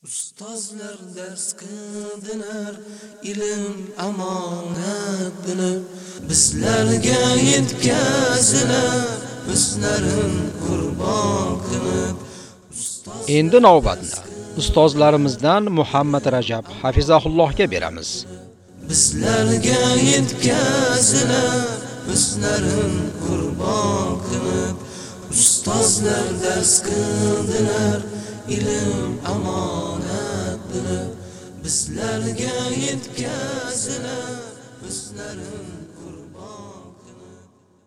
Ustozlar dars qildilar, ilm amonat bilib, bizlarga yetkazilar, o'zlarin qurbon qilib. Endi navbatni ustozlarimizdan Muhammad Rajab hafizahullohga beramiz. Bizlarga yetkazilar, o'zlarin qurbon qilib, ustozlar dars qildilar, ilm amonat bilib, bizlarga yetkazilar, o'zlarin qurbon qilib.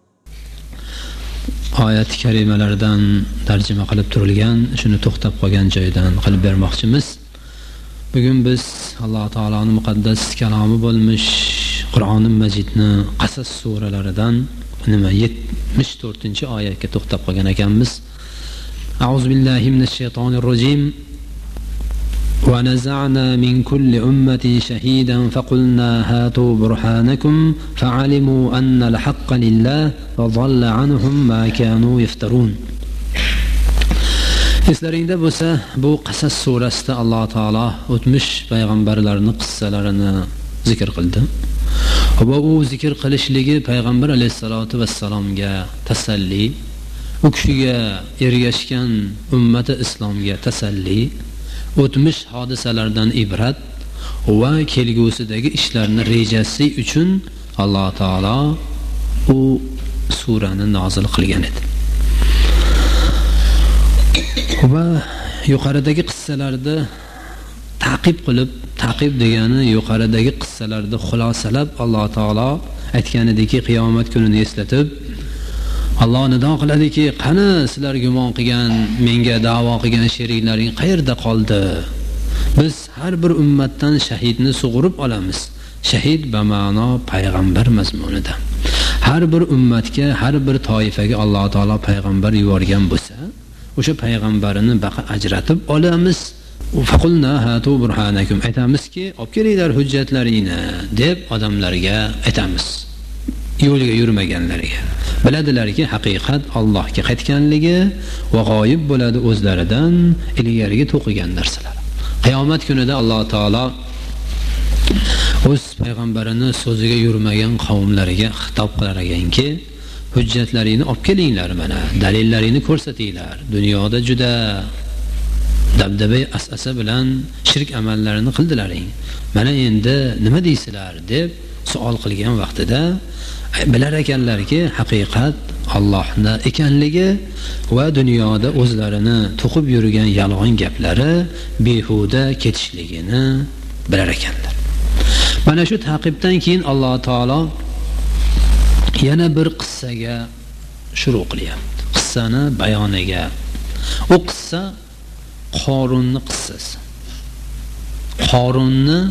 Oyat karimalardan tarjima qilib turilgan, shuni to'xtab qolgan joydan qilib bermoqchimiz. Bugun biz Alloh taoloning muqaddas kalomi bo'lmish Qur'oni Majidni Qasas suralaridan 74-oyatga to'xtab qolgan ekanmiz. A'udhu billahi minash shaytonir rojim. ونزعنا من كل أمة شهيدا فقلنا هاتوا برهانكم فعلموا أن الحق لله وضل عنهم ما كانوا يفترون. Eslaringda bo'lsa, bu Qasas surasida Alloh taolo o'tmish payg'ambarlarning qissalarini zikr qildi. Va u zikr qilishligi payg'ambar alayhisolatu vassalomga tasalli, u kishiga ergashgan ummati islomga tasalli, o'tmish hodisalardan ibrat va kelgusidagi ishlarni rejasi uchun Alloh taolo u surani nozil qilgan edi. Va yuqoridagi qissalarda taqib degani yuqoridagi qissalarda xulosalab Alloh taolo aytganidiki, qiyomat kunini eslatib Alloh nido qiladiki, qani sizlar gumon qilgan, menga da'vo qilgan sheriklaring qayerda qoldi? Biz har bir ummatdan shahidni sug'urib olamiz. Shahid ba ma'no payg'ambar mazmunida. Har bir ummatga, har bir toifaga Alloh taolo payg'ambar yuborgan bo'lsa, o'sha payg'ambarini baqa ajratib olamiz. Faqulna hatu burhanakum, aytamizki, olib kelinglar hujjatlaringni deb odamlarga aytamiz. Yo'liga yurmaganlarga. Biladilarki, haqiqat Allohga qaytganligi va g'oyib bo'ladi o'zlaridan ilgariga to'qigan narsalar. Qiyomat kunida Alloh taolo o'z payg'ambarini so'ziga yurmagan qavmlariga xitob qilar ekanki, hujjatlaringni olib kelinglar, mana dalillaringni ko'rsatinglar. Dunyoda juda dabdaba asasa bilan shirk amallarini qildilaring. Mana endi nima deysizlar deb savol qilgan vaqtida bilar ekanlarki, haqiqat Allohning ekanligi va dunyoda o'zlarini to'qib yurgan yolg'on gaplari behuda ketishligini bilar ekanlar. Mana shu taqibdan keyin Alloh taolo yana bir qissaga shuru qilyapti. Qissani bayoniga. U qissa Qorunning qissasi. Qorunni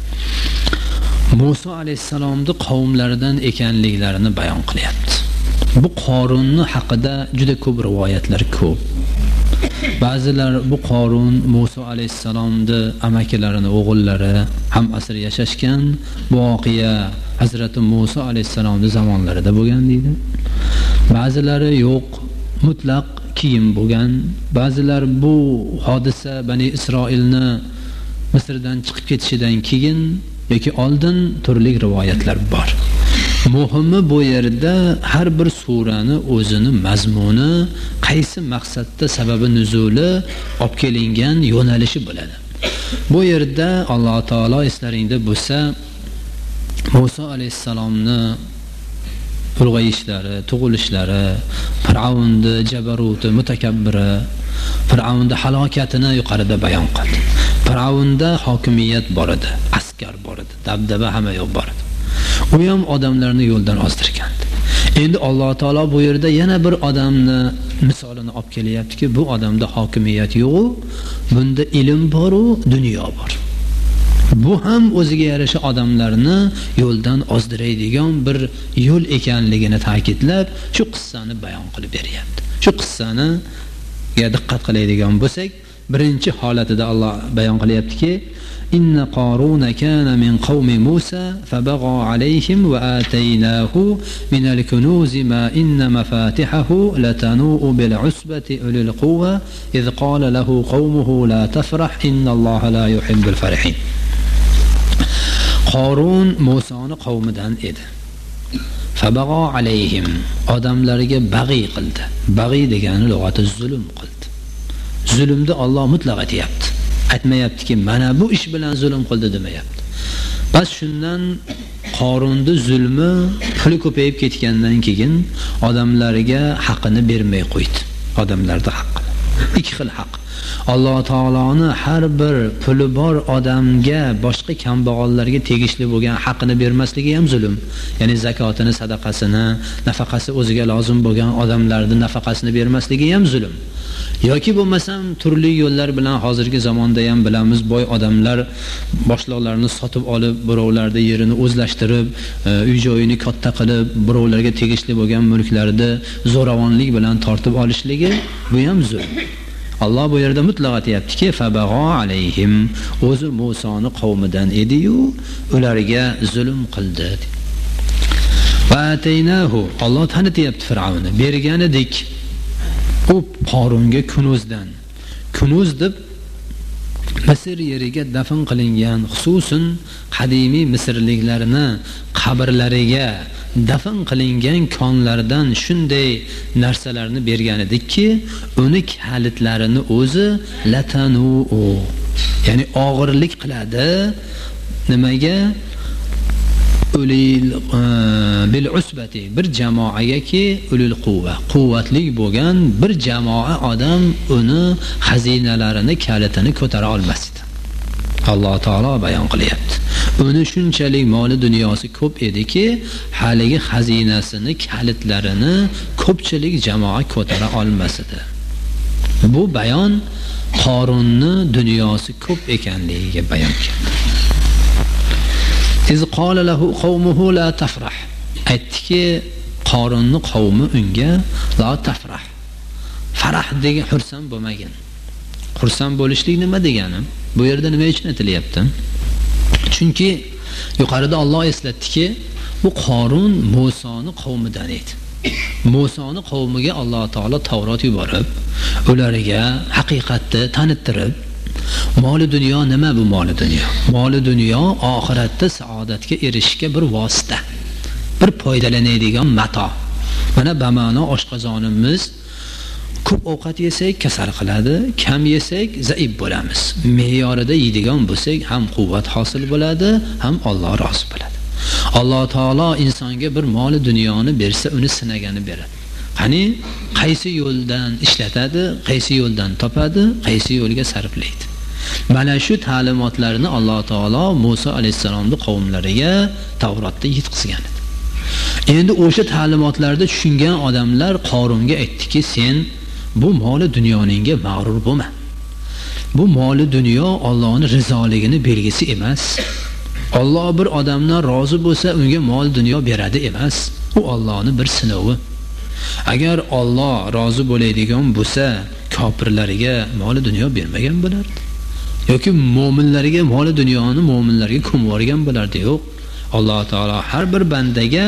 Musa alayhisalomning qavmlaridan ekanliklarini bayon qilyapti. Bu Qorunni haqida juda ko'p rivoyatlar ko'p. Ba'zilar bu Qorun Musa alayhisalomning amakilarini, o'g'illari ham asr yashashgan, bu voqea Hazrati Musa alayhisalomning zamonlarida bo'lgan deydi. Ba'zilari yo'q, mutlaq keyin bo'lgan. Ba'zilar bu hodisa Bani Isroilni Misrdan chiqib ketishidan keyin yoki oldin turli rivoyatlar bor. Muhimi bu yerda har bir surani o'zini mazmuni, qaysi maqsadda sababi nuzuli olib kelingan yo'nalishi bo'ladi. Bu yerda Alloh taolo eslaringda bo'lsa, Musa alayhisalomni ulg'ayishlari, tug'ilishlari, Fir'avnning jabaruti, mutakabbiri, Fir'avnning halokatini yuqorida bayon qildi. Fir'avnda hokimiyat bor edi, askar bor edi, dabdaba hamma yo'q bor edi. U ham odamlarni yo'ldan ozdirgandi. Endi Alloh taolo bu yerda yana bir odamni misolini olib kelyaptiki, bu odamda hokimiyat yo'q, bunda ilm bor, dunyo bor. Bu ham o'ziga yarasha odamlarni yo'ldan ozdiradigan bir yo'l ekanligini ta'kidlab, shu qissani bayon qilib beryapti. Shu qissani diqqat qiladigan bo'lsak, birinchi holatida Alloh bayon qilyaptiki, inna qaruna kana min qawmi Musa fabagha alayhim wa ataynahu min al-kunuz ma inna mafatihahu latanu bil usbati ulil quwwa idh qala lahu qawmuhu la tafrah inna Alloha la yuhibbul farihin. Qarun Musoni qavmidan edi. Fabagha alayhim, odamlarga bag'i qildi. Bag'i degani lug'ati zulm qildi. Zulmni Alloh mutlaq aytayapti. Aytmayaptiki, mana bu ish bilan zulm qildi demayapti. Bas shundan Qarunni zulmi puli ko'payib ketgandan keyin odamlarga haqqini bermay qo'ydi. Odamlarda haqqini. Ikki xil haq. Alloh taoloni har bir puli bor odamga boshqa kambag'allarga tegishli bo'lgan haqqini bermasligi ham zulm. Ya'ni zakotini, sadaqasini, nafaqasi o'ziga lozim bo'lgan odamlarning nafaqasini bermasligi ham zulm. Yoki bo'lmasam turli yo'llar bilan hozirgi zamonda ham bilamiz, boy odamlar boshliqlarni sotib olib, birovlarda yerini o'zlashtirib, uy-joyini katta qilib, birovlarga tegishli bo'lgan mulklarni zo'ravonlik bilan tortib olishligi bu ham zulm. Alloh bu yerda mutlaq aytayaptiki, fabagha alayhim, o'zi Musoni qavmidan edi-yu, ularga zulm qildi. Va ataynahu, Alloh tanityapti Fir'avnni, bergan edik u Qarunga kunuzdan. Kunuz deb Misr yeriga dafn qilingan, xususan qadimiy misrliklarni qabrlariga dafn qilingan konlardan shunday narsalarni bergan edikki, uni kalitlarini o'zi latanu, ya'ni og'irlik qiladi. Nimaga? Ulil bil usbati, bir jamoagaki ulul quwwa, quvvatli bo'lgan bir jamoa odam uni xazinalarini, kalitini ko'tara olmasdi. Alloh taolo bayon qilyapti. Uni shunchalik moli dunyosi ko'p ediki, haligi xazinasini, kalitlarini ko'pchilik jamoa ko'tara olmas edi. Bu bayon Qarunni dunyosi ko'p ekanligiga bayon keldi. İz qala lahu qawmuhu la tafrah. Aytdiki, Qarunni qavmi unga la tafrah. Farah degan xursand bo'lmagan. Xursand bo'lishlik nima degani? Bu yerda nima uchun aytilyapti? Chunki yuqorida Alloh eslatdiki, bu Qarun Musoni qavmidan edi. Musoni qavmiga Alloh taolo Tavrot yuborib, ularga haqiqatni tanittirib, moli dunyo nima bu moli dunyo? Moli dunyo oxiratda saodatga erishishga bir vosita, bir foydalanadigan mato. Mana bamano oshqozonimiz ko'p ovqat yesak kasal qiladi, kam yesak zaif bo'lamiz. Me'yorida yeydigan bo'lsak ham quvvat hosil bo'ladi, ham Alloh rozi bo'ladi. Alloh taolo insonga bir moli dunyoni bersa, uni sinagani beradi. Qani qaysi yo'ldan ishlatadi, qaysi yo'ldan topadi, qaysi yo'lga sarflaydi. Mana shu ta'limotlarni Alloh taolo Musa alayhisalomning qavmlariga Tavrotda yetkazgan edi. Endi o'sha ta'limotlarda tushungan odamlar Qarunga aytdiki, sen bu moli dunyoningga mag'rur bo'lma. Bu moli dunyo Allohning rizoligini belgisi emas. Alloh bir odamdan rozi bo'lsa, unga mol dunyo beradi emas. U Allohning bir sinovi. Agar Alloh rozi bo'ladigan bo'lsa, kofirlarga mol dunyo bermagan bo'lardi. Yoki mu'minlarga mol dunyoni mu'minlarga ko'mib yuborgan bo'lardi. Yo'q. Alloh taolo har bir bandaga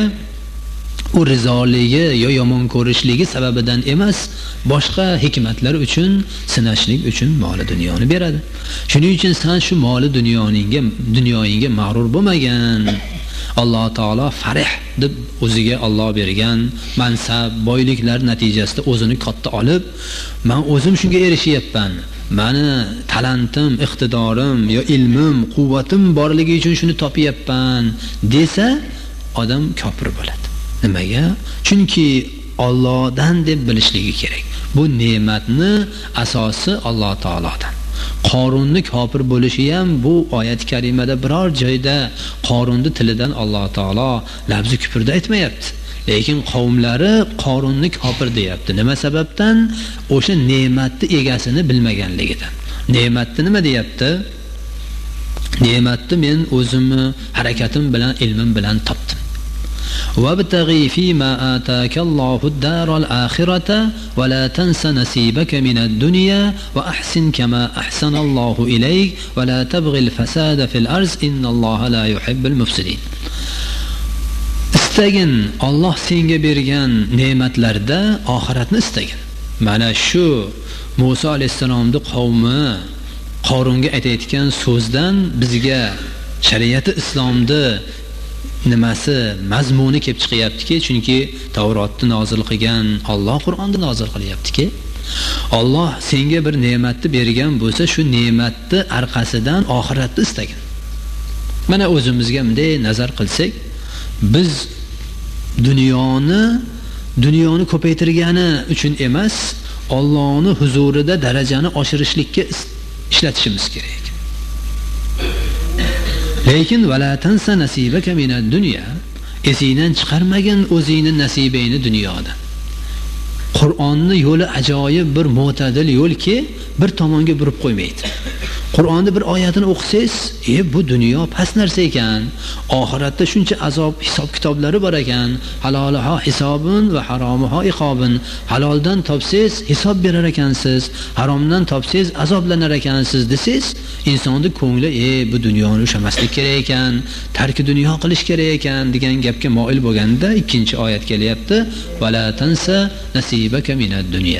u rizoligi yo yomon ko'rishligi sababidan emas, boshqa hikmatlar uchun, sinashlik uchun mol dunyoni beradi. Shuning uchun sen shu mol dunyoyingga mag'rur bo'lmagan. Alloh taolo farih deb o'ziga Alloh bergan mansab, boyliklar natijasida o'zini katta olib, men o'zim shunga erishyapman. Mani talantim, iqtidorim yo ilmim, quvvatim borligi uchun shuni topyapman desa, odam kofir bo'ladi. Nimaga? Chunki Allohdan deb bilishligi kerak. Bu ne'matni asosi Alloh taolodan. Qarunni kofir bo'lishi ham bu oyat karimada biror joyda Qarunni tilidan Alloh taolo lafzi kufrda aytmayapti. Lekin qavmlari Qarunni kofir deyapti. Nima sababdan? O'sha ne'matni egasini bilmaganligidan. Ne'matni nima deyapti? Ne'matni men o'zimni harakatim bilan, ilmim bilan topdim. وابتغي فيما آتاك الله الدار الآخرة ولا تنس نصيبك من الدنيا وأحسن كما أحسن الله إليك ولا تبغي الفساد في الأرض إن الله لا يحب المفسدين. istagin, Alloh senga bergan ne'matlarda oxiratni istagin. Mana shu Musa alayhisalomning qavmi Qorunga aytayotgan so'zdan bizga shariati islomda nimasi mazmuni kelib chiqyaptiki, chunki Tavrotni nozil qilgan Alloh Qur'onni nozil qilyaptiki, Alloh senga bir ne'matni bergan bo'lsa, shu ne'matni orqasidan oxiratni istagin. Mana o'zimizga bunday nazar qilsak, biz dunyoni ko'paytirgani uchun emas, Allohning huzurida darajani oshirishlikka ishlatishimiz kerak. Lekin vala tansa nasibaka minad dunya, esingdan chiqarmagin o'zingning nasibingni dunyoda. Qur'onni yo'li ajoyib bir mo'tadil yo'lki, bir tomonga burib qo'ymaydi. Qur'onni bir oyatini o'qisangiz, bu dunyo past narsa ekan, oxiratda shuncha azob hisob kitoblari bor ekan, haloliha hisobun va haromiha iqobun. Haloldan topsangiz hisob berar ekansiz, haromdan topsangiz azoblanar ekansiz desiz, insonning ko'ngli bu dunyoni ushamaslik kerak ekan, tarki dunyo qilish kerak ekan degan gapga mo'il bo'lganda, ikkinchi oyat kelyapti: "Vala tansa nasibaka minad dunya."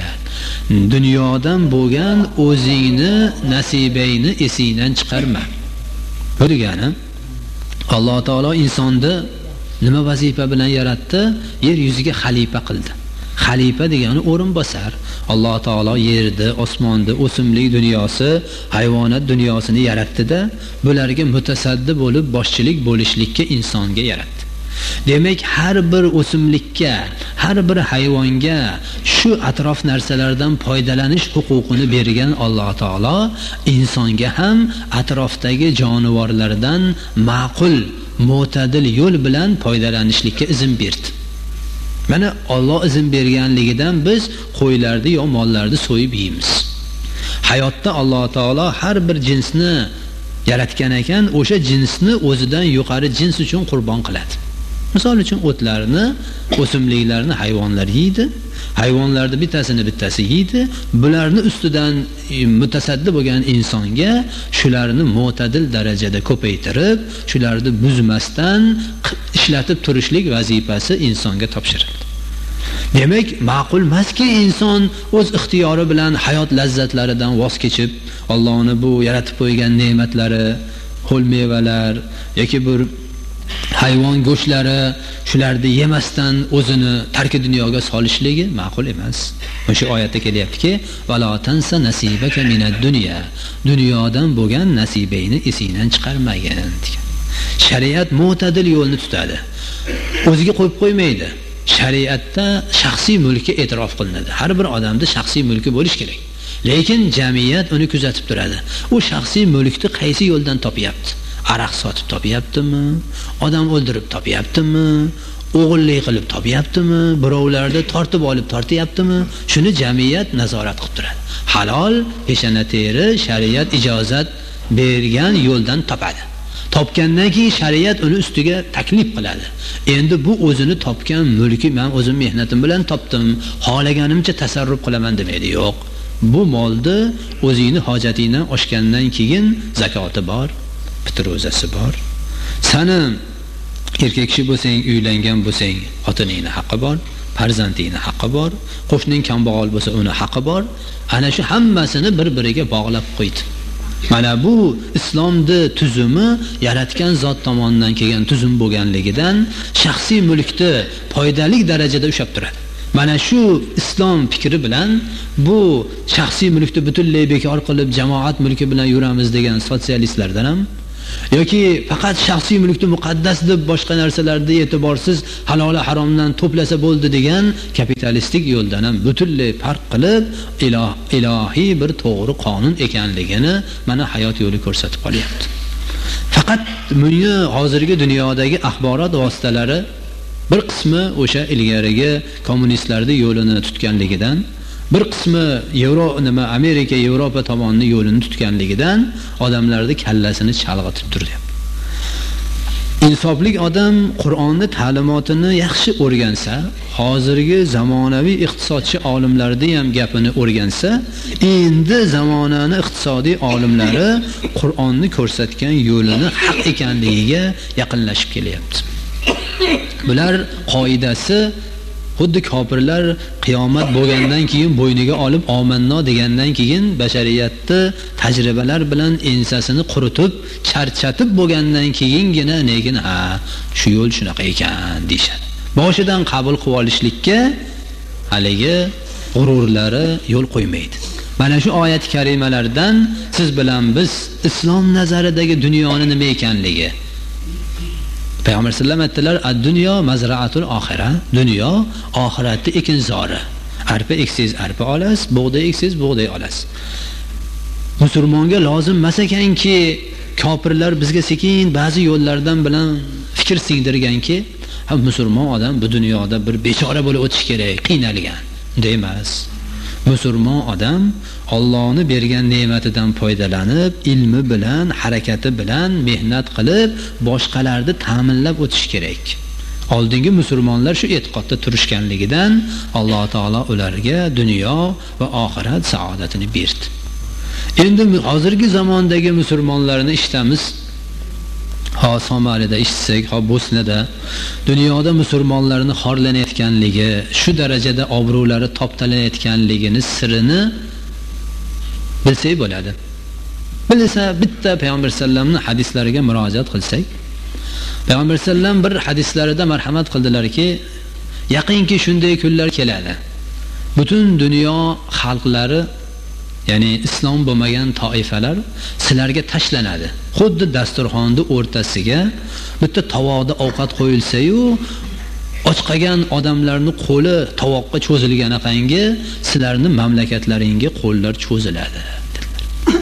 Dunyodan bo'lgan o'zingni nasibingni esingdan chiqarma. Bu degani, Alloh taolo insonni nima vazifa bilan yaratdi? Yer yuziga xalifa qildi. Xalifa degani o'rinbosar. Alloh taolo yerni, osmonni, o'simlik dunyosi, hayvonot dunyosini yaratdi-da, bularga mutasaddi bo'lib boshchilik bo'lishlikka insonga yaratdi. Demak, har bir o'simlikka, har bir hayvonga shu atrof narsalardan foydalanish huquqini bergan Alloh taolo insonga ham atrofdagi jonivorlardan ma'qul, mo'tadil yo'l bilan foydalanishlikka izn berdi. Mana Alloh izn berganligidan biz qo'ylarni yo mollarni so'yib yeymiz. Hayotda Alloh taolo har bir jinsni yaratgan ekan, o'sha jinsni o'zidan yuqori jins uchun qurbon qiladi. Misol uchun o'tlarni, o'simliklarni hayvonlar yeydi. Hayvonlarning bittasi yeydi. Bularni ustidan mutasaddi bo'lgan insonga shularni mo'tadil darajada ko'paytirib, shularni buzmasdan ishlatib turishlik vazifasi insonga topshirildi. Demak, ma'qul emaski inson o'z ixtiyori bilan hayot lazzatlaridan voz kechib, Allohning bu yaratib qo'ygan ne'matlari, ho'l mevalar yoki bir hayvon go'shtlari shularni yemasdan o'zini tarki dunyoga solishligi ma'qul emas. O'sha oyatda kelyaptiki, "Valo tansa nasibaka minad dunya." Dunyodan bo'lgan nasibingni esingdan chiqarmagin degan. Shariat mo'tadil yo'lni tutadi. O'ziga qo'yib qo'ymaydi. Shariatda shaxsiy mulki e'tirof qilinadi. Har bir odamda shaxsiy mulki bo'lish kerak. Lekin jamiyat uni kuzatib turadi. U shaxsiy mulkni qaysi yo'ldan topyapti? Araq sotib topyaptimi? Odam o'ldirib topyaptimi? O'g'illik qilib topyaptimi? Birovlarni tortib olib tortyaptimi? Shuni jamiyat nazorat qilib turadi. Halol peshana teri shariat ijozat bergan yo'ldan topadi. Topgandan keyin shariat uni ustiga taklif qiladi. Endi bu o'zini topgan mulki men o'zim mehnatim bilan topdim, xohlaganimcha tasarruf qilaman demaydi. Yo'q. Bu molni o'zingni hojatingdan oshgandan keyin zakoti bor, fitrozasi bor. Sani erkak kishi bo'lsang, uylangan bo'lsang, xotiningning haqqi bor, farzandingning haqqi bor, qo'shning kambag'al bo'lsa, uni haqqi bor. Ana shu hammasini bir-biriga bog'lab qo'ydi. Mana bu islomning tuzumi yaratgan zot tomonidan kelgan tuzum bo'lganligidan shaxsiy mulkni foydali darajada ushlab turadi. Mana shu islom fikri bilan bu shaxsiy mulkni butunlay bekor qilib jamoat mulki bilan yuramiz degan sotsialistlardan ham yoki faqat shaxsiy mulkni muqaddas deb boshqa narsalarda e'tiborsiz halol haromdan to'plasa bo'ldi degan kapitalistik yo'ldan ham butunlay farq qilib ilohiy bir to'g'ri qonun ekanligini mana hayot yo'li ko'rsatib qolyapti. Faqat buni hozirgi dunyodagi axborot vositalari bir qismi o'sha ilgarigi kommunistlarning yo'lini tutganligidan, bir qismi Amerika, Yevropa tomonining yo'lini tutganligidan odamlarning kallasini chalg'itib turdi. insofli odam Qur'onni ta'limotini yaxshi o'rgansa, hozirgi zamonaviy iqtisodchi olimlarning ham gapini o'rgansa, endi zamonaning iqtisodiy olimlari Qur'onni ko'rsatgan yo'lini haq ekanligiga yaqinlashib kelyapti. Bular qoidasi xuddi kofirlar qiyomat bo'lgandan keyin bo'yniga olib omanno degandan keyin bashariyatni tajribalar bilan ensasini quritib, charchatib bo'lgandan keyingina lekin shu yo'l shunaqa ekan deyshadi. Boshidan qabul qilib olishlikka haligi g'ururlari yo'l qo'ymaydi. Mana shu oyat karimalardan siz bilan biz islom nazaridagi dunyoni nima ekanligi, Payg'ambar sallallohu alayhi vasallam aytdilar, "Ad-dunyo mazra'atul oxira." Dunyo oxiratning ekinzori. Arpa eksangiz arpa olasiz, bug'doy eksangiz bug'doy olasiz. Musulmonga lozim emas ekanki, kofirlar bizga sekin ba'zi yo'llardan bilan fikr singdirganki, musulmon odam bu dunyoda bir bechora bo'lib o'tish kerak, qiynalgan demas. Musulmon odam Allohning bergan ne'matidan foydalanib, ilmi bilan, harakati bilan mehnat qilib, boshqalarni ta'minlab o'tish kerak. Oldingi musulmonlar shu e'tiqodda turishganligidan Alloh taolo ularga dunyo va oxirat saodatini berdi. Endi hozirgi zamondagi musulmonlarni eshitamiz. Somalida eshitsak, Bosniyada dunyoda musulmonlarni xorlanayotganligi, shu darajada obro'lari toptalanayotganligini sirini bilsak bo'ladi. Bilsa bitta Payg'ambar sallamning hadislariga murojaat qilsak, Payg'ambar sallam bir hadislarida marhamat qildilarki, yaqinki shunday kunlar keladi. Butun dunyo xalqlari, ya'ni islom bo'lmagan toifalar sizlarga tashlanadi. Xuddi dasturxonning o'rtasiga bitta tovoqda ovqat qo'yilsa-yu, ochqagan odamlarning qo'li tovoqqa cho'zilganaqangi sizlarning mamlakatlaringga qo'llar cho'ziladi dedilar.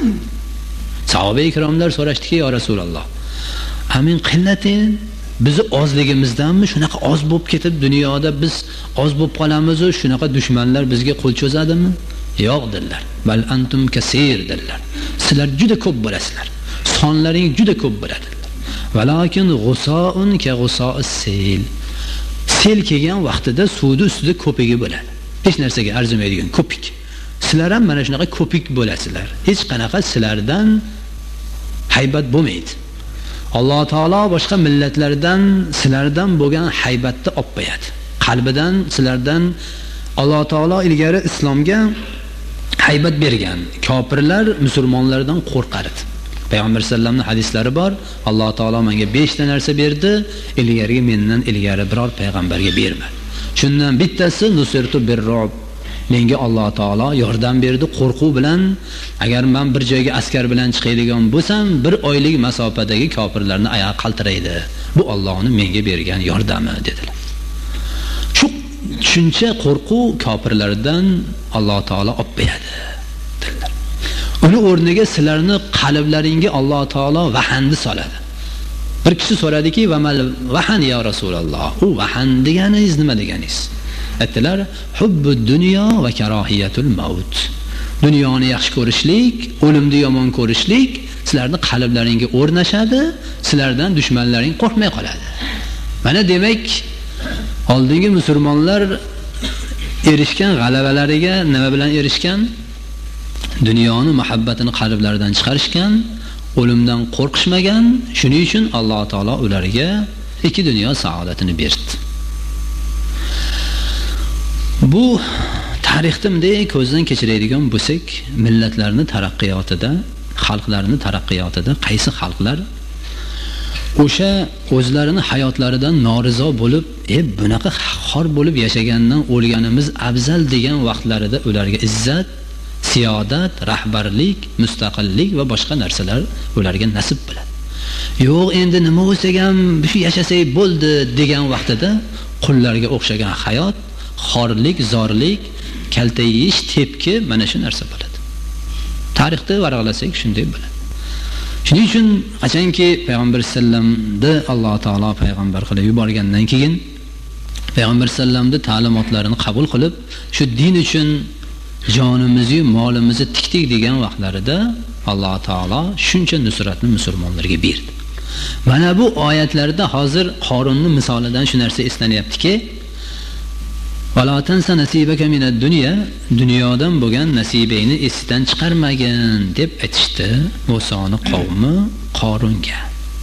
Sahoba ikromlar so'rashdiki, "Ya Rasululloh, amin qillatin bizi ozligimizdanmi shunaqa oz bo'lib ketib dunyoda biz oz bo'lib qolamiz-u, shunaqa dushmanlar bizga qo'l cho'zadimi?" Yo'q dedilar. "Bal antum kasir" dedilar. Sizlar juda ko'p bo'lasizlar. Sonlaring juda ko'p bo'ladi. Valakin g'usoun ka g'uso'is sel. Sel kelgan vaqtida suvni ustida ko'pigi bo'ladi. Hech narsaga arzimaydigan ko'pik. Sizlar ham mana shunaqa ko'pik bo'lasizlar. Hech qanaqa sizlardan haybat bo'lmaydi. Alloh taolo boshqa millatlardan sizlardan bo'lgan haybatni olib qo'yadi. Qalbidan sizlardan Alloh taolo ilgari islomga haybat bergan. Kofirlar musulmonlardan qo'rqardi. Payg'ambar sallamning hadislari bor. Alloh taolo menga 5 ta narsa berdi, ilgariga mendan ilgari biror payg'ambarga bermadi. Shundan bittasi nusirtu birrob. Menga Alloh taolo yordam berdi qo'rquv bilan. Agar men bir joyga askar bilan chiqadigan bo'lsam, 1 oylik masofadagi kofirlarni oyoq qaltiraydi. Bu Allohning menga bergan yordami dedilar. Shu tushuncha qo'rquv kofirlardan Alloh taolo olib qo'yadi dedilar. Uni o'rniga sizlarni qalblaringga Alloh taolo vahanni soladi. Bir kishi so'radiki, "Va mal vahan ya Rasululloh?" U vahan deganingiz nima deganingiz? Aytdilar, "Hubbud dunyo va karohiyatul maut." Dunyoni yaxshi ko'rishlik, o'limni yomon ko'rishlik sizlarning qalblaringga o'rnashadi, sizlardan dushmanlaring qo'rqmay qoladi. Mana demak, oldingi musulmonlar erishgan g'alabalariga nima bilan erishgan? Dunyoni muhabbatini qalblaridan chiqarishgan, o'limdan qo'rqishmagan. Shuning uchun Alloh taolo ularga 2 dunyo saodatini berdi. Bu tarixda bunday ko'zdan kechiradigan bo'lsak, millatlarning taraqqiyotida, xalqlarning taraqqiyotida qaysi xalqlar o'sha o'zlarini hayotlaridan norizo bo'lib, bunaqa xor bo'lib yashagandan o'lganimiz afzal degan vaqtlarida ularga izzat, siyodat, rahbarlik, mustaqillik va boshqa narsalar ularga nasib bo'ladi. Yo'q, endi nima bo'lsak ham shu yashasak bo'ldi degan vaqtida qullarga o'xshagan hayot, xorlik, zorlik, kaltayish, tepki mana shu narsa bo'ladi. Tarixda varaqlasak shunday bo'ladi. Shuning uchun qachonki Payg'ambar sallamni Alloh taolo payg'ambar qilib yuborgandan keyin Payg'ambar sallamning ta'limotlarini qabul qilib, shu din uchun jonimizni, molimizni tikdik degan vaqtlarida Alloh taolo shuncha nusratni musulmonlarga berdi. Mana bu oyatlarda hozir Qorunning misolidan shu narsa eslanyaptiki, "Vala tansa nasibaka minad dunya", dunyodan bo'lgan nasibingni esdan chiqarmagin deb aytishdi Musoning qavmi Qorunga.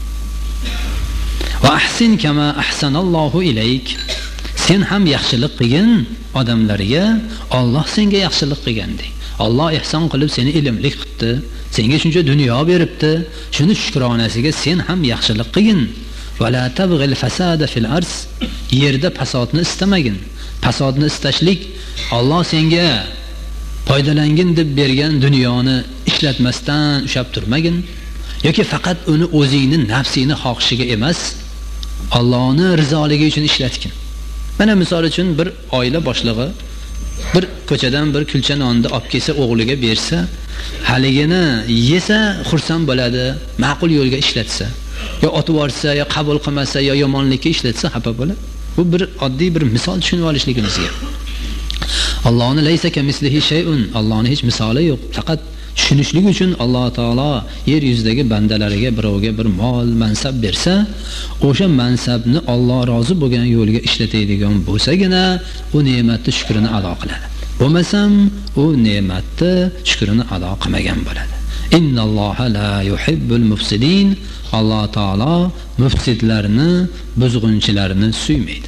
"Va ahsin kama ahsanallohu ilayk", sen ham yaxshilik qilgin odamlarga, Alloh senga yaxshilik qilgandek. Alloh ihson qilib seni ilmli qildi, senga shuncha dunyo beribdi. Shuni shukronasiga sen ham yaxshilik qilgin. "Va la tabghil fasada fil ars", yerda fasodni istamagin. Fasodni istashlik, Alloh senga foydalangin deb bergan dunyoni ishlatmasdan ushab turmagin, yoki faqat uni o'zingning nafsingni xohishiga emas, Allohning rizoligi uchun ishlatgin. Mana misol uchun bir oila boshlig'i bir ko'chadan bir kulcha nonni olib kelsa, o'g'liga bersa, haligini yesa xursand bo'ladi, ma'qul yo'lga ishlatsa, yo otib yuborsa, yo qabul qilmasa, yo yomonlikka ishlatsa xafa bo'ladi. Bu bir oddiy bir misol tushunib olishligimizga. Allohning laysa kamislihi shay'un, Allohning hech misoli yo'q. Faqat tushunishlik uchun Alloh taolo yer yuzidagi bandalariga birovga bir mol, mansab bersa, o'sha mansabni Alloh rozi bo'lgan yo'lga ishlatadigan bo'lsagina, u ne'matni shukrini ado qiladi. Bo'lmasam, u ne'matni shukrini ado qilmagan bo'ladi. Innalloha la yuhibbul mufsidin. Alloh taolo mufsidlarni, buzg'unchilarni suymaydi.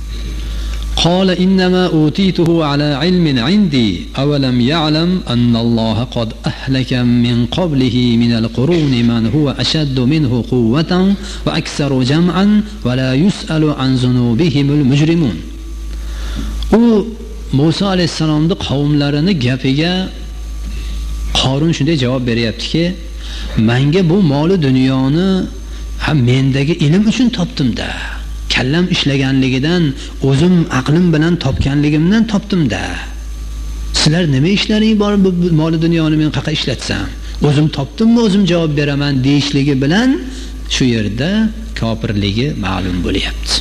قال إنما أوتيته على علم عندي أولم يعلم أن الله قد أهلك من قبله من القرون من هو أشد منه قوة وأكثر جمعا ولا يسأل عن ذنوبهم المجرمون. u Musa alayhisalomning qavmlarini gapiga Qorun shunday javob beryaptiki, menga bu moli dunyoni mendagi ilm uchun topdim-da. Kallam ishlaganligidan, o'zim aqlim bilan topganligimdan topdim-da. Sizlar nima ishlaring bor bu mol dunyoni men qaqa ishlatsam? O'zim topdimmi, o'zim javob beraman deyishligi bilan shu yerda kofirligi ma'lum bo'lyapti.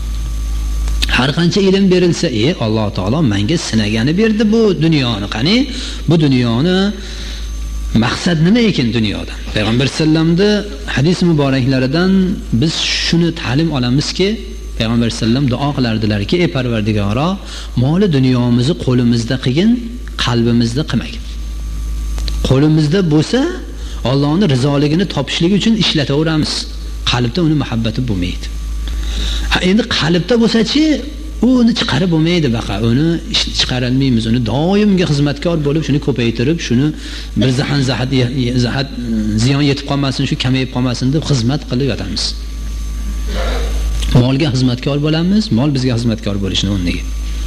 Har qancha ilm berilsa, Alloh taolo menga sinagani berdi bu dunyoni. Qani, bu dunyoni maqsad nima ekan dunyodan? Payg'ambar sallamda hadis muboraklaridan biz shuni ta'lim olamizki, Payg'ambar sallam duo qilardilarki, ey Parvardigoro, moli dunyomizni qo'limizda qilgin, qalbimizda qilmagin. Qo'limizda bo'lsa, Allohning rizoligini topishlik uchun ishlataveramiz. Qalbda uni muhabbati bo'lmaydi. Endi qalbda bo'lsa-chi, uni chiqarib bo'lmaydi baqa. Uni chiqarolmaymiz. Uni doimga xizmatkor bo'lib, shuni ko'paytirib, shuni bir zahat ziyon yetib qolmasin, shu kamayib qolmasin deb xizmat qilib yotamiz. Molga xizmatkor bo'lamiz, mol bizga xizmatkor bo'lishni o'rniga.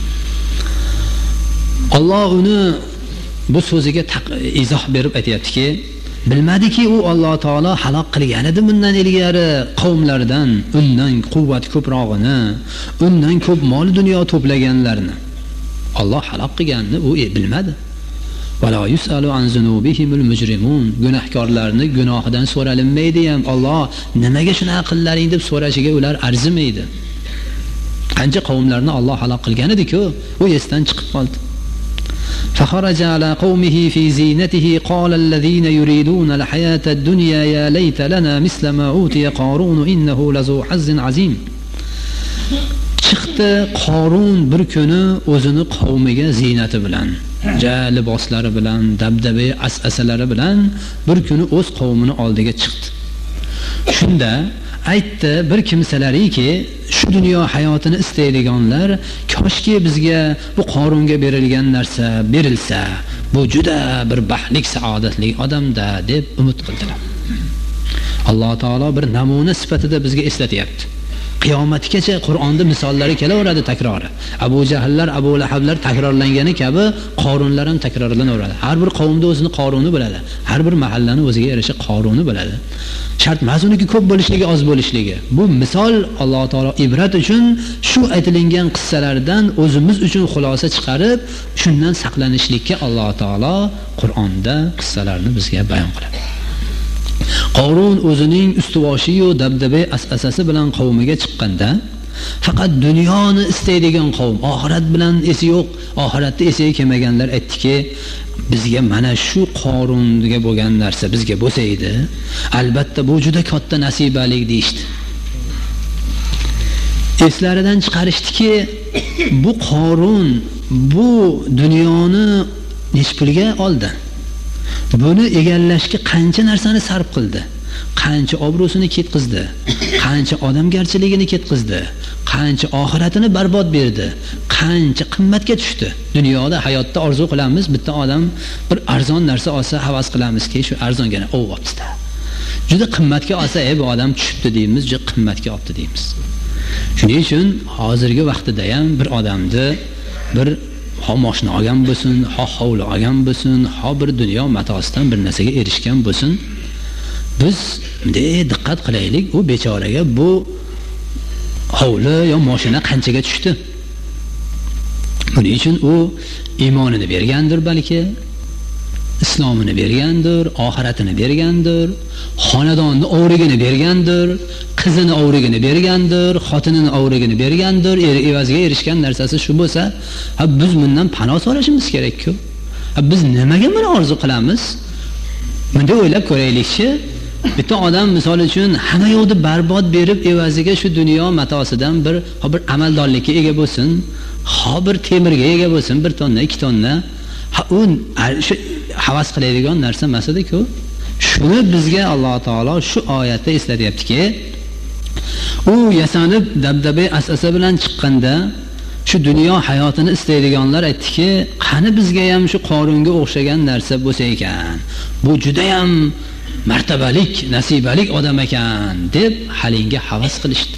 Alloh uni bu so'ziga izoh berib aytayaptiki, bilmadiki u Alloh taolo halok qilgan edi bundan ilgari qavmlardan undan quvvat ko'prog'ini, undan ko'p mol dunyo to'plaganlarni. Alloh halok qilganini u bilmadi. Wala yusalu an zunubihimul mujrimun. Gunohkorlarni gunohidan so'ralinmaydi ham. Alloh nimaga shuna qillaring deb so'rashiga ular arzimaydi. Qancha qavmlarni Alloh halok qilgan edi-ku, u esdan chiqib qoldi. فخرج على قومه في زينته قال الذين يريدون الحياة الدنيا يا ليت لنا مثل ما أوتي قارون إنه لذو حظ عظيم. Chiqdi Qorun bir kuni o'zini qavmiga ziynati bilan, liboslari bilan, dabdabi asalari bilan bir kuni o'z qavmini oldiga chiqdi. Shunda aytdi bir kimsalariki, shu dunyo hayotini istaydiganlar, koshki bizga bu Qorunga berilgan narsa berilsa, bu juda bir baxtlik, saodatli odamda deb umid qildilar. Alloh taolo bir namuna sifatida bizga eslatyapti. Qiyomatgacha Qur'onda misollari kelaveradi takrori. Abu Jahllar, Abu Lahablar takrorlangani kabi Qorunlar ham takrorlanaveradi. Har bir qavmda o'zini Qoruni bo'ladi. Har bir mahallani o'ziga yarasha Qoruni bo'ladi. Shart emas uniki ko'p bo'lishligi, oz bo'lishligi. Bu misol Alloh taolo ibrat uchun shu aytilgan qissalardan o'zimiz uchun xulosa chiqarib, shundan saqlanishlikka Alloh taolo Qur'onda qissalarni bizga bayon qiladi. Qorun o'zining ustuvoshi-yu dabdabe asasasi bilan qavmiga chiqqanda Faqat dunyoni istaydigan qavm, oxirat bilan esi yo'q, oxiratda esiga kelmaganlar aytdiki, bizga mana shu Qorunga bo'lgan narsa bizga bo'lsa edi, albatta bu juda katta nasibalik deyishdi. Eslaridan chiqarishdiki, bu Qorun bu dunyoni nech pulga oldi? Buni egallashga qancha narsani sarf qildi? Qancha obro'sini ketkizdi? Qancha odamgarchiligini ketkizdi? Qancha oxiratini barbod berdi? Qancha qimmatga tushdi? Dunyoda hayotda orzu qilamiz, bitta odam bir arzon narsa olsa havas qilamizki, shu arzongani olibdi. Juda qimmatga olsa, bu odam tushibdi deymiz, juda qimmatga olibdi deymiz. Shuning uchun hozirgi vaqtida ham bir odamni bir mashina olgan bo'lsin, hovli olgan bo'lsin, bir dunyo matosidan bir narsaga erishgan bo'lsin, biz diqqat qilaylik, u bechoraga bu hovli yo mashina qanchaga tushdi. Buning uchun u iymonini bergandir, balki islomini bergandir, oxiratini bergandir, xonadonni o'rigini bergandir, qizini o'rigini bergandir, xotinini o'rigini bergandir, evaziga erishgan narsasi shu bo'lsa, biz bundan panoh so'rashimiz kerak-ku. Biz nimaga buni orzu qilamiz? Bunda o'ylab ko'raylikchi. Bitta odam misol uchun hamma yo'qni barbod berib, evaziga shu dunyo matosidan bir amaldorlikka ega bo'lsin, bir temirga ega bo'lsin, 1 tonna, 2 tonna, u shu havas qiladigan narsa emas edi-ku. Shuni bizga Alloh taolo shu oyatda eslatyaptiki, u yasanib dabdabe asasa bilan chiqqanda shu dunyo hayotini istaydiganlar aytdiki, qani bizga ham shu Qorunga o'xshagan narsa bo'lsa ekan, bu juda ham martabalik, nasibalik odam ekan deb halinga havas qilishdi.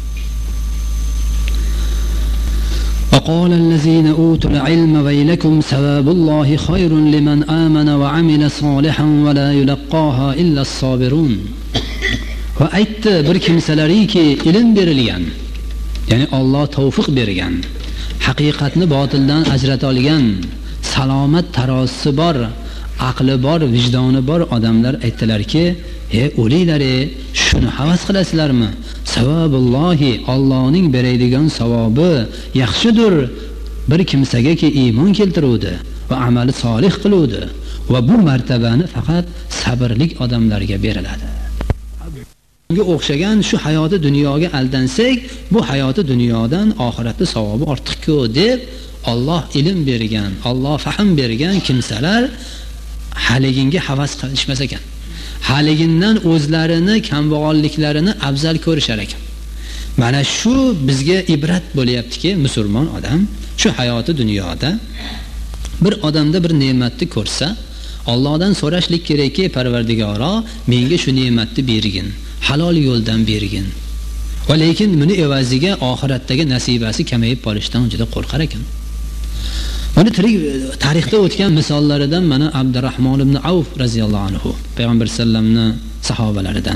وقال الذين أوتوا العلم ويلكم ثواب الله خير لمن آمن وعمل صالحا ولا يلقاها إلا الصابرون. Va aytdi bir kimsalariki ilm berilgan, ya'ni Alloh tavfiq bergan, haqiqatni botildan ajrata olgan, salomat tarozisi bor, aqli bor, vijdoni bor odamlar aytdilarki, o'linglar, shuni havas qilasizlarmi? Savabullohi, Allohning beradigan savobi yaxshidir bir kimsagaki iymon keltiruvdi va amali solih qiluvdi, va bu martabani faqat sabrlik odamlarga beriladi. Bunga o'xshagan shu hayoti dunyoga aldansak, bu hayoti dunyodan oxiratda savobi ortiq-ku deb Alloh ilm bergan, Alloh fahm bergan kimsalar haliginga havas qilishmas ekan. Haligindan o'zlarini kambag'alliklarini afzal ko'rishar ekan. Mana shu bizga ibrat bo'lyaptiki, musulmon odam shu hayoti dunyoda bir odamda bir ne'matni ko'rsa, Allohdan so'rashlik kerakki, Parvardigoro, menga shu ne'matni bergin, halol yo'ldan bergin. Va lekin buni evaziga oxiratdagi nasibasi kamayib qolishdan juda qo'rqar ekan. Buni tarixda o'tgan misollaridan mana Abdurrahmon ibn Avf raziyallohu anhu, Payg'ambar sallamning sahobalaridan.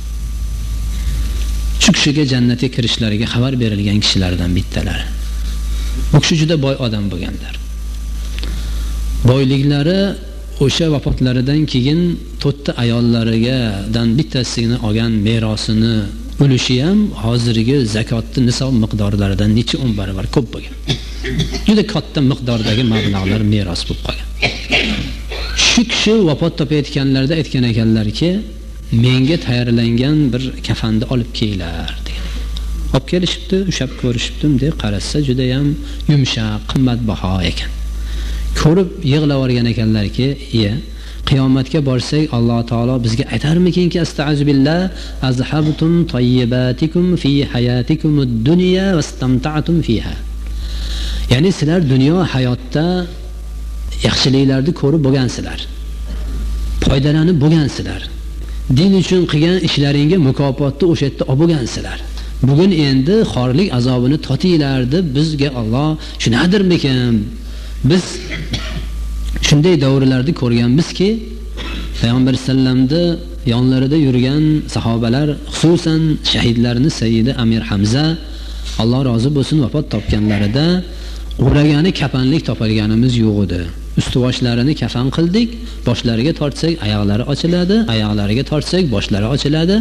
Shu kishiga jannatga kirishlariga xabar berilgan kishilardan bittalar. Bu kishi juda boy odam bo'lganlar. Boyliklari o'sha vafotlaridan keyin 4 ta ayollaridan bittasini olgan merosini ulushi ham hozirgi zakotning nisob miqdorlaridan necha 10 barobar ko'p bo'lgan. Juda katta miqdordagi mablag'lar meros bo'lib qolgan. Shu kishi vafot topayotganlarida aytgan ekanlarki, menga tayyorlangan bir kafanni olib kelinglar degan. Olib kelishibdi, ushab ko'rishibdim deb qarasa juda ham yumshoq, qimmatbaho ekan. Ko'rib yig'lab olgan ekanlarki, qiyomatga borsak Alloh taolo bizga aytarmikinki, astag'firillah, azhabtum tayyibatikum fi hayatikumud dunya vastamta'tum fiha. Ya'ni sizlar dunyo hayotda yaxshiliklarni ko'rib bo'lgansizlar. Foydalanib bo'lgansizlar. Din uchun qilgan ishlaringga mukofotni o'sha yerda olib bo'lgansizlar. Bugun endi xorlik azobini totinglar deb bizga Alloh shunadirmikin? Biz shunday davrlarni ko'rganmizki, Payg'ambar sallamda yonlarida yurgan sahobalar, xususan shahidlarning sayyidi Amir Hamza, Alloh rozi bo'lsin, vafot topganlarida o'ragani kafanlik topilganimiz yo'q edi. Ustuvoshlarini kafan qildik, boshlariga tortsak oyoqlari ochiladi, oyoqlariga tortsak boshlari ochiladi.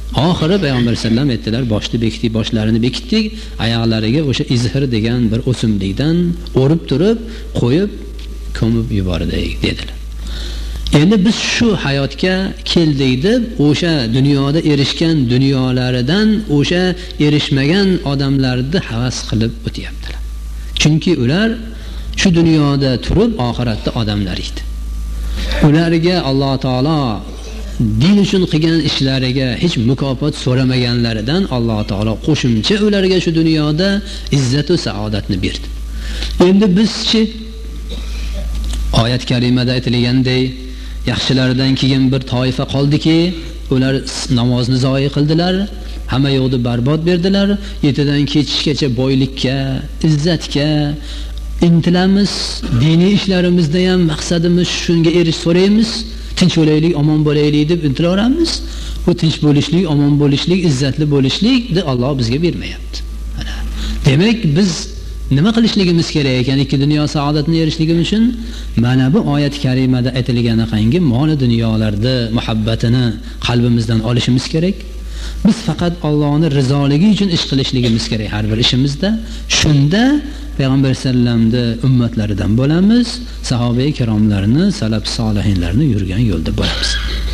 Oxiri payg'ambar sallam aytdilar, boshlarini bekitdik, oyoqlariga o'sha izhir degan bir o'simlikdan o'rib turib, qo'yib, ko'mib yubordik dedilar. Endi biz shu hayotga keldik deb o'sha dunyoda erishgan dunyolaridan o'sha erishmagan odamlarni havas qilib o'tyaptilar. Chunki ular shu dunyoda turib oxiratda odamlar edi. Ularga Alloh taolo din uchun qilgan ishlariga hech mukofot so'ramaganlaridan Alloh taolo qo'shimcha ularga shu dunyoda izzat va saodatni berdi. Endi bizchi oyat karimada aytilganday yaxshilardan keyin bir toifa qoldiki, ular namozni zoyi qildilar, hamma yo'qni barbod berdilar, yetidan kechishgacha boylikka, izzatga intilamiz, diniy ishlarimizda ham maqsadimiz shunga erish so'raymiz, tinch bo'laylik, omon bo'laylik deb intilaveramiz. Bu tinch bo'lishlik, omon bo'lishlik, izzatli bo'lishlik de Alloh bizga bermayapti. Demak, biz nima qilishligimiz kerak ekan ikki dunyo saodatini erishligimiz uchun? Mana bu oyat karimada aytilganaqangi mol dunyolarda muhabbatini qalbimizdan olishimiz kerak. Biz faqat Allohning rizoligi uchun ish qilishligimiz kerak har bir ishimizda. Shunda payg'ambar sallamda ummatlaridan bo'lamiz, sahoba-i kiromlarni, salaf solihinlarni yurgan yo'lda bo'lamiz.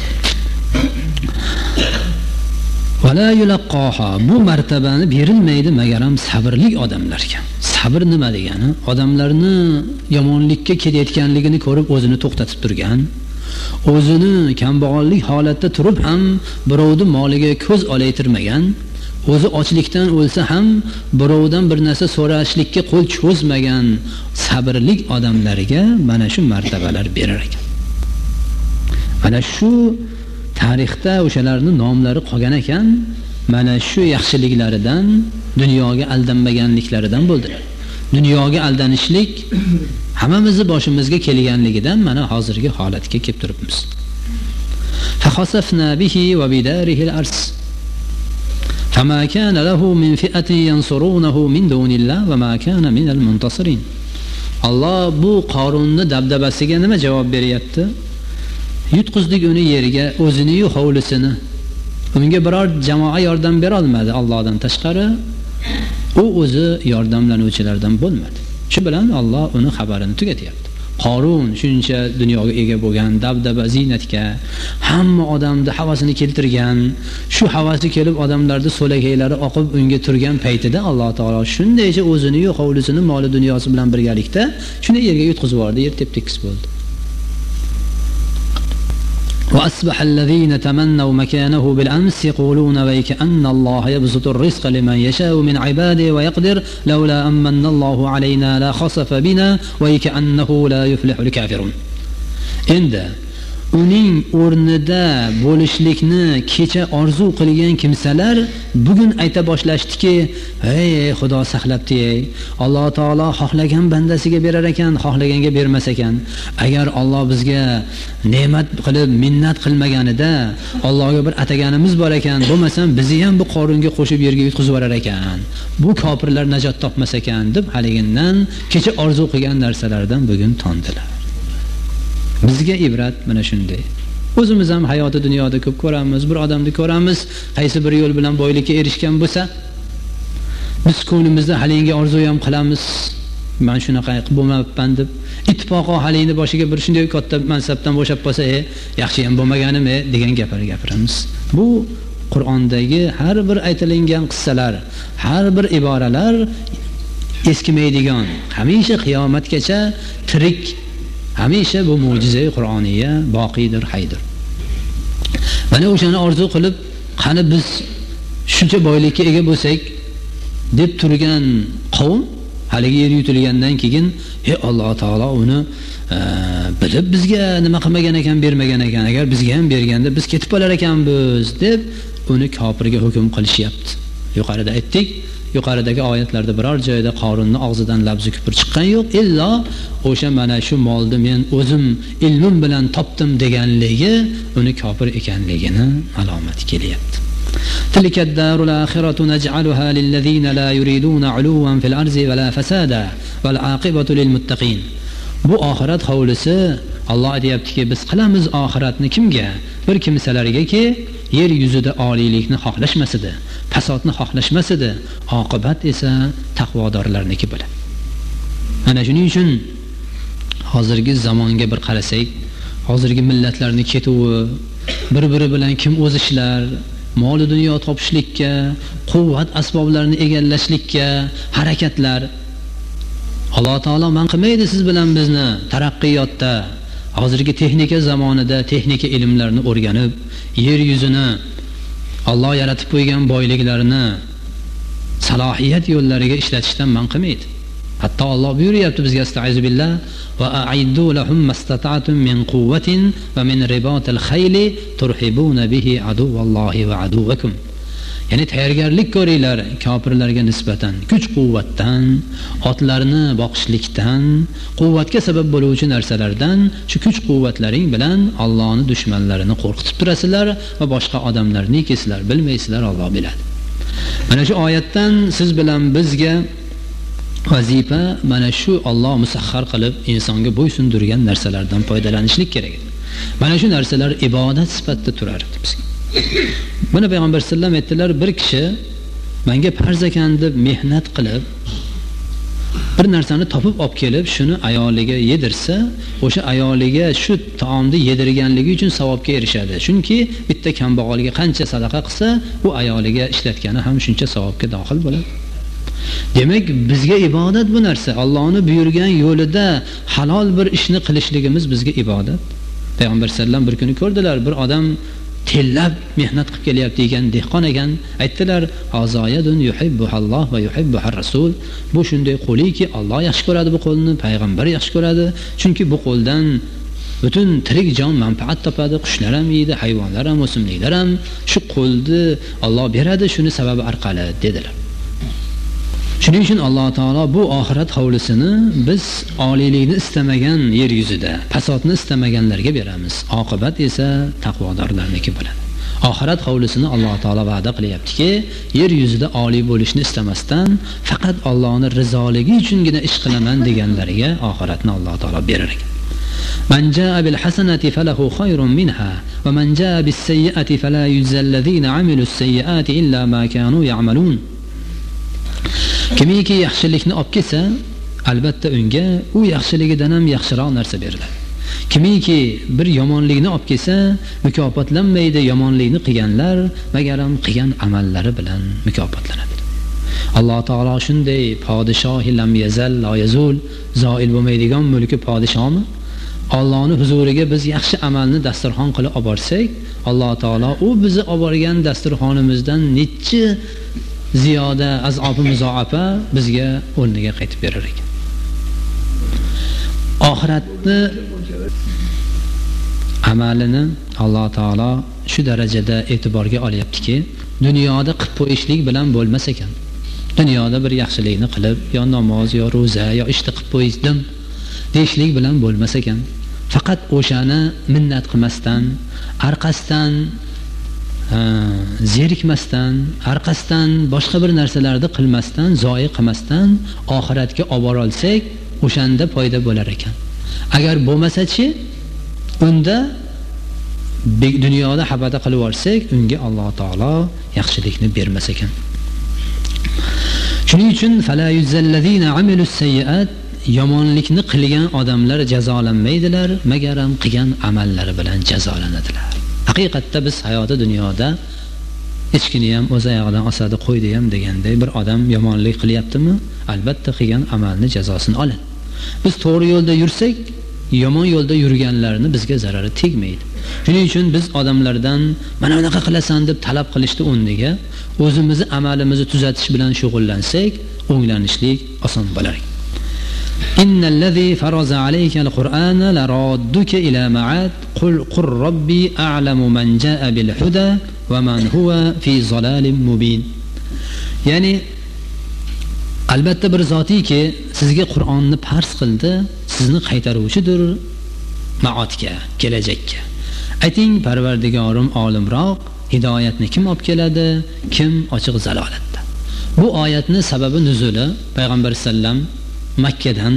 Wala yulaqaha, bu martabani berilmaydi magaram sabrli odamlarga. Sabr nima degani? Odamlarni yomonlikka ketayotganligini ko'rib o'zini to'xtatib turgan, o'zini kambag'allik holatda turib ham birovning moliga ko'z olaytirmagan, o'zi ochlikdan o'lsa ham birovdan bir narsa so'rashlikka qo'l cho'zmagan sabrli odamlarga mana shu martabalar berar ekan. Mana shu tarixda o'shalarning nomlari qolgan ekan, mana shu yaxshiliklaridan, dunyoga aldanmaganliklaridan bo'ldilar. Dunyoga aldanishlik hammamizni boshimizga kelganligidan mana hozirgi holatga kelib turibmiz. Fakhasafna bihi va bidarihi al-ars. Fama kana lahu min fi'atin yansurunahu min dunillah va ma kana min al-muntasirin. Alloh bu Qorunni dabdabasiga nima javob beryapti? Yutqizdik uni yerga, o'zini-yu hovlisini. Unga biror jamoa yordam bera olmadi Allohdan tashqari. U o'zi yordamlanuvchilardan bo'lmadi. Shu bilan Alloh uni xabarini tugatyapti. Qorun shuncha dunyoga ega bo'lgan, dabdaba, ziynatga, hamma odamni havasini keltirgan, shu havasi kelib odamlarda so'lakaylari oqib unga turgan paytida Alloh taolo shundaycha o'zini-yu hovlisini, moli dunyosi bilan birgalikda shuni yerga yutqizib yubordi, yer tep-tekis bo'ldi. وأصبح الذين تمنوا مكانه بالأمس يقولون ويكأن الله يبسط الرزق لمن يشاء من عباده ويقدر لولا أمن الله علينا لا خسف بنا ويكأنه لا يفلح الكافرون. عند uning o'rnida bo'lishlikni kecha orzu qilgan kimsalar bugun ayta boshlashdiki, "Ey Xudo saqlabdi-ey, Alloh taolo xohlagan bandasiga berar ekan, xohlaganga bermas ekan. Agar Alloh bizga ne'mat qilib minnat qilmaganida, Allohga bir ataganimiz bor ekan, bo'lmasam bizni ham bu Qorunga qo'shib yerga yutqizib yuborar ekan. Bu kofirlar najot topmas ekan" deb haligindan kecha orzu qilgan narsalardan bugun tondilar. Bizga ibrat mana shunday. O'zimiz ham hayoti dunyoda ko'p ko'ramiz, bir odamni ko'ramiz, qaysi bir yo'l bilan boylikka erishgan bo'lsa, biz ko'nglimizda halinga orzu ham qilamiz. Men shunaqa qilib bo'lmabman deb, ittifoqo halingni boshiga bir shunday katta mansabdan bo'shab qolsa, yaxshi ham bo'lmaganim-e degan gapiramiz. Bu Qur'ondagi har bir aytilingan qissalar, har bir iboralar eskimaydigan, hamisha qiyomatgacha tirik, hamisha bu mo'jiza Qur'oniya boqidir, haydir. Mana o'shani orzu qilib, qani biz shuncha boylikka ega bo'lsak deb turgan qavm haligi yer yutilgandan keyin, Alloh taolo uni bilib bizga nima qilmagan ekan, bermagan ekan, agar bizga ham berganda biz ketib qolar ekanmiz deb uni kofirga hukm qilishyapti. Yuqorida aytdik, yuqoridagi oyatlarda biror joyda Qorunning og'zidan labzi kupur chiqqan yo'q, illo o'sha mana shu molni men o'zim ilmim bilan topdim deganligi uni kofir ekanligini alomati kelyapti. Tilka ad-darul akhiratu naj'aluha lil ladina la yuriduna 'uluwan fil arzi wala fasada wal aqibatu lil muttaqin. Bu oxirat hovlisi Alloh aytayaptiki, biz qilamiz oxiratni kimga? Bir kimsalargaki, yer yuzida oliylikni xohlashmasidi, fasodni xohlashmasidi, oqibat esa taqvodorlarniki bo'ladi. Ana shuning uchun hozirgi zamonga bir qarasak, hozirgi millatlarning ketuvi, bir-biri bilan kim o'z ishlar, mol dunyo topishlikka, quvvat asboblarini egallashlikka harakatlar. Alloh taolo man qilmaydi siz bilan bizni taraqqiyotda, hozirgi texnika zamonida texnika ilmlarini o'rganib, yer yuzini Alloh yaratib qo'ygan boyliklarini salohiyat yo'llariga ishlatishdan man qilmaydi. Hatto Alloh buyuryapti bizga astag'izu billah va a'iddu lahum mastata'tum min quwwatin va min ribatil khayli turhibuna bihi aduwwallahi va aduwwakum. Ya'ni tayyorgarlik ko'ringlar kofirlarga nisbatan kuch-quvvatdan, otlarni boqishlikdan, quvvatga sabab bo'luvchi narsalardan, shu kuch-quvvatlaring bilan Allohning dushmanlarini qo'rqitib turasizlar va boshqa odamlarniki sizlar bilmaysizlar, Alloh biladi. Mana shu oyatdan siz bilan bizga vazifa mana shu Alloh musahhar qilib insonga bo'ysundirgan narsalardan foydalanishlik kerak. Mana shu narsalar ibodat sifatida turar bizga. Buni payg'ambar sallam aytdilar, bir kishi menga farz ekan deb mehnat qilib bir narsani topib olib kelib shuni ayoliga yedirsa, o'sha ayoliga shu taomni yedirganligi uchun savobga erishadi. Chunki bitta kambag'alga qancha sadaqa qilsa, u ayoliga ishlatgani ham shuncha savobga daxil bo'ladi. Demak, bizga ibodat bu narsa. Allohning buyurgan yo'lida halol bir ishni qilishligimiz bizga ibodat. Payg'ambar sallam bir kuni ko'rdilar, bir odam tellab mehnat qilib kelyapti ekan, dehqon ekan. Aytdilar, "Azayadun yuhibbuhalloh va yuhibbuhar rasul." Bu shunday qo'liki, Alloh yaxshi ko'radi bu qo'lni, payg'ambar yaxshi ko'radi. Chunki bu qo'ldan butun tirik jon manfaat topadi, qushlar ham yeydi, hayvonlar ham, o'simliklar ham. Shu qo'lni Alloh beradi, shuni sababi orqali dedilar. Shuning uchun Alloh taolo bu oxirat hovlisini biz oliylikni istamagan yer yuzida, fasodni istamaganlarga beramiz. Oqibat esa taqvodorlarniki bo'ladi. Oxirat hovlisini Alloh taolo va'da qilyaptiki, yer yuzida oliy bo'lishni istamasdan, faqat Allohning rizoligi uchungina ish qilaman deganlarga oxiratni Alloh taolo berar ekan. Man jaa bil hasanati falahu khayrun minha va man jaa bis sayyi'ati fala yujzal ladzina amilus sayyi'ati illa ma kanu ya'malun. Kimiki yaxshilikni olib kelsa, albatta unga u yaxshiligidan ham yaxshiroq narsa beriladi. Kimiki bir yomonlikni olib kelsa, mukofotlanmaydi yomonlikni qilganlar, magaram qilgan amallari bilan mukofotlanadi. Alloh taolo shunday podshohi lam yazal la yazul, zoil bo'lmaydigan mulki podshomi? Allohning huzuriga biz yaxshi amalni dasturxon qilib olib borsak, Alloh taolo u bizni olib borgan dasturxonimizdan necha ziyoda azobi muzoafa bizga o'rniga qaytib berar ekan. Oxiratni amalini Alloh taolo shu darajada e'tiborga olyaptiki, dunyoda qilib qo'yishlik bilan bo'lmas ekan. Dunyoda bir yaxshilikni qilib, yo namoz, yo roza, yo ishni qilib qo'ydim deyishlik bilan bo'lmas ekan. Faqat o'shani minnat qilmasdan, orqasidan zerikmasdan, orqasidan boshqa bir narsalarni qilmasdan, zoyi qilmasdan oxiratga olib bora olsak, o'shanda foyda bo'lar ekan. Agar bo'lmasa-chi, unda dunyoda habada qilib yuborsak, unga Alloh taolo yaxshilikni bermas ekan. Shuning uchun fala yuzallazina amilus sayyi'at, yomonlikni qilgan odamlar jazolanmaydilar, magaram qilgan amallari bilan jazolanadilar. Haqiqatda biz hayoti dunyoda echkini ham o'z oyog'idan osadi, qo'ydi ham deganday bir odam yomonlik qilyaptimi, albatta qilgan amalni jazosini oladi. Biz to'g'ri yo'lda yursak, yomon yo'lda yurganlarni bizga zarari tegmaydi. Shuning uchun biz odamlardan mana bunaqa qilasan deb talab qilishni o'rniga o'zimizni amalimizni tuzatish bilan shug'ullansak, o'nglanishlik oson bo'lar. Innallazi faraza alaykal qur'ana laradduka ila ma'ad qur robbi a'lamu man jaa bil huda va man huwa fi zalalim mubin. Ya'ni albatta bir zotiki sizga Qur'onni farz qildi, sizni qaytaruvchidir ma'odga, kelajakka. Ayting, Parvardigorim olimroq, hidoyatni kim olib keladi, kim ochiq zalolatda. Bu oyatni sababi nuzuli payg'ambar sallam Makkadan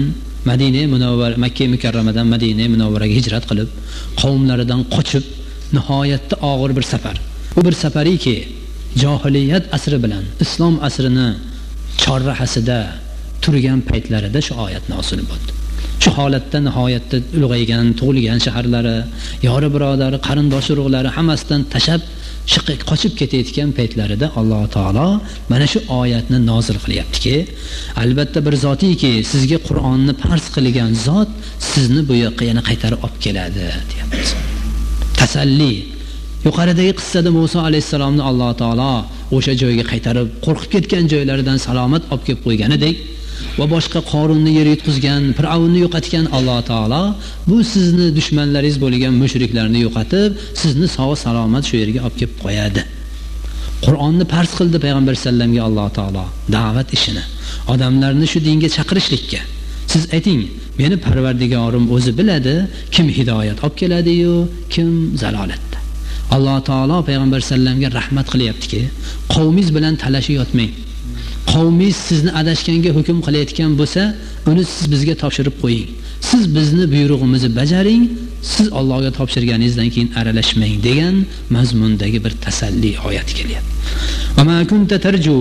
Makka mukarramadan Madina Munawvaraga hijrat qilib, qavmlaridan qochib, nihoyatda og'ir bir safar. Bu bir safariki jahiliyat asri bilan islom asrini chorrahasida turgan paytlarida shu oyat nozil bo'ldi. Shu holatda nihoyatda ulg'aygan, tug'ilgan shaharlari, yori birodari, qarindosh urug'lari hammasidan tashab shiqiq qochib ketayotgan paytlarida Alloh taolo mana shu oyatni nozil qilyaptiki, albatta bir zotiki sizga Qur'onni farz qilgan zot sizni bu yoqqa yana qaytarib olib keladi, deyapti. Tasalli. Yuqoridagi qissada Musa alayhisalomni Alloh taolo o'sha joyga qaytarib, qo'rqib ketgan joylaridan salomat olib kelib qo'yganidek va boshqa Qorunni yer yutqizgan, Fir'avnni yo'qotgan Alloh taolo bu sizni dushmanlaringiz bo'lgan mushriklarni yo'qotib, sizni sog' salomat shu yerga olib kelib qo'yadi. Qur'onni farz qildi payg'ambar sallamga Alloh taolo da'vat ishini, odamlarni shu dinga chaqirishlikka. Siz ayting, meni Parvardigorim o'zi biladi, kim hidoyat olib keladi-yu, kim zalolatda. Alloh taolo payg'ambar sallamga rahmat qilyaptiki, qavmingiz bilan talashib yotmang. Qavmingiz sizni adashganga hukm qilayotgan bo'lsa, uni siz bizga topshirib qo'ying. Siz bizni buyrug'imizni bajaring, siz Allohga topshirganingizdan keyin aralashmang degan mazmundagi bir tasalli oyat kelyapti. Va ma kunta tarju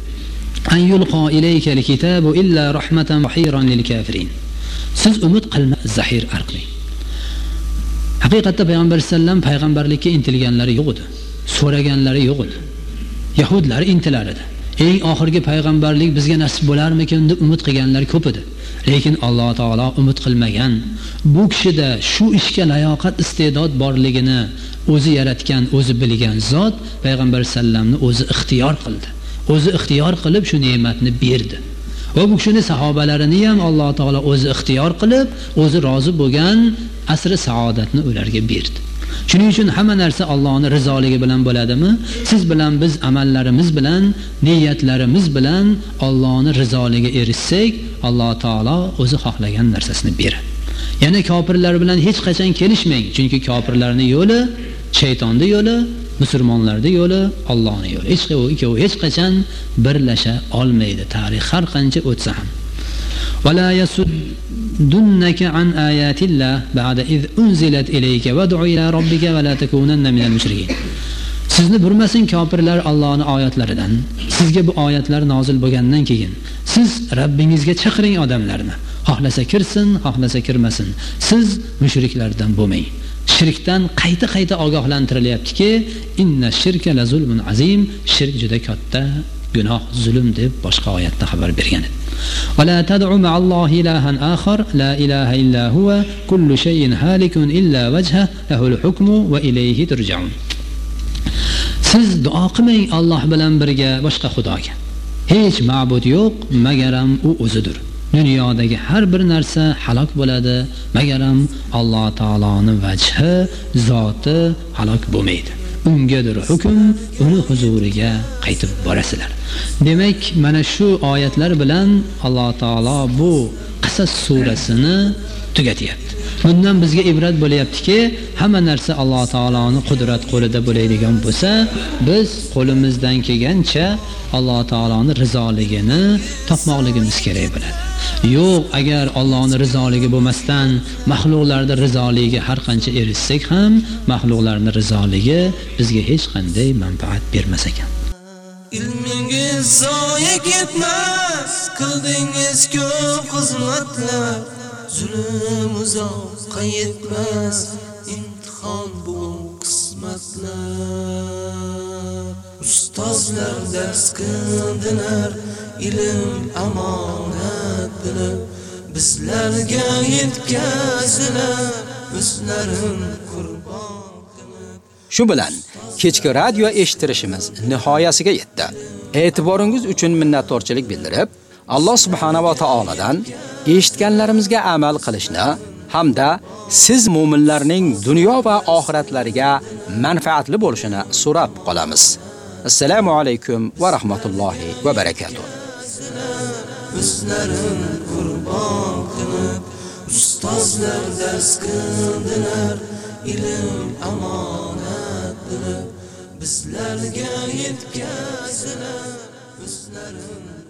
an yulqa ilayka alkitabu illa rahmatan wa hiran lil kafirin. Siz umid qilma zahir arqli. Haqiqatda payg'ambar sallam payg'ambarlikka intilganlari yo'q edi. So'raganlari yo'q edi. Yahudlar intilar edi. Eng oxirgi payg'ambarlik bizga nasib bo'larmikin deb umid qilganlar ko'p edi. Lekin Alloh taolo umid qilmagan. Bu kishida shu ishga layoqat iste'dod borligini o'zi yaratgan, o'zi bilgan zot payg'ambar sallamni o'zi ixtiyor qildi. O'zi ixtiyor qilib shu ne'matni berdi. Va bu kishini sahobalarini ham Alloh taolo o'zi ixtiyor qilib, o'zi rozi bo'lgan asri saodatni ularga berdi. Shuning uchun hamma narsa Allohning rizoligi bilan bo'ladimi? Siz bilan biz amallarimiz bilan, niyatlarimiz bilan Allohning rizoligiga erishsak, Alloh taolo o'zi xohlagan narsasini beradi. Yana kofirlar bilan hech qachon kelishmang, chunki kofirlarning yo'li shaytonning yo'li, musulmonlarning yo'li Allohning yo'li. Hech qachon birlasha olmaydi. Tarix har qancha o'tsa ham. ولا يسدنك عن آيات الله بعد إذ أنزلت إليك وادع إلى ربك ولا تكونن من المشركين. Sizni burmasin kofirlar Allohning oyatlaridan. Sizga bu oyatlar nozil bo'lgandan keyin siz Rabbingizga chaqiring odamlarni. Xohlasa kirsin, xohlasa kirmasin. Siz mushriklardan bo'lmang. Shirkdan qayta ogohlantirilyaptiki, inna shirka la zulmun azim. Shirk juda katta gunoh, zulm deb boshqa oyatda xabar bergan edi. ولا تدع مع الله إلها آخر لا إله إلا هو كل شيء هالك إلا وجهه له الحكم وإليه ترجعون. Siz duo qilmang Alloh bilan birga boshqa xudoga. Hech ma'bud yo'q magaram u o'zidir. Dunyodagi har bir narsa halok bo'ladi magaram Alloh taoloning vajhi, zoti halok bo'lmaydi. Ungadir hukm, uni huzuriga qaytib borasizlar. Demak, mana shu oyatlar bilan Alloh taolo bu Qasas surasini tugatyapti. Bundan bizga ibrat bo'layaptiki, hamma narsa Alloh taoloning qudrat qo'lida bo'ladigan bo'lsa, biz qo'limizdan kelgancha Alloh taoloning rizoligini topmoqligimiz kerak bo'ladi. Yo'q, agar Allohning rizoligi bo'lmasdan mahluqlarning rizoligiga har qancha erishsak ham, mahluqlarning rizoligi bizga hech qanday manfaat bermas ekan. Ilmingiz zoya ketmas, qildingiz ko'p xizmatlar. Zulm uzoqqa yetmas, imtihon bu qismatlar. Ustozlar dars qildilar, ilm amonat bilib, bizlarga yetkazdilar, o'zlarin qurbon qilib. Shu bilan kechki radio eshittirishimiz nihoyasiga yetdi. E'tiboringiz uchun minnatdorchilik bildirib, Alloh subhanahu va taoladan eshitganlarimizga amal qilishni hamda siz mu'minlarning dunyo va oxiratlariga manfaatli bo'lishini so'rab qolamiz. Assalomu alaykum va rahmatullohi va barakatuh. O'zlarin qurbon qilib, ustozlar dars qildilar, ilm amonat bilib, bizlarga yetkazdilar, o'zlarin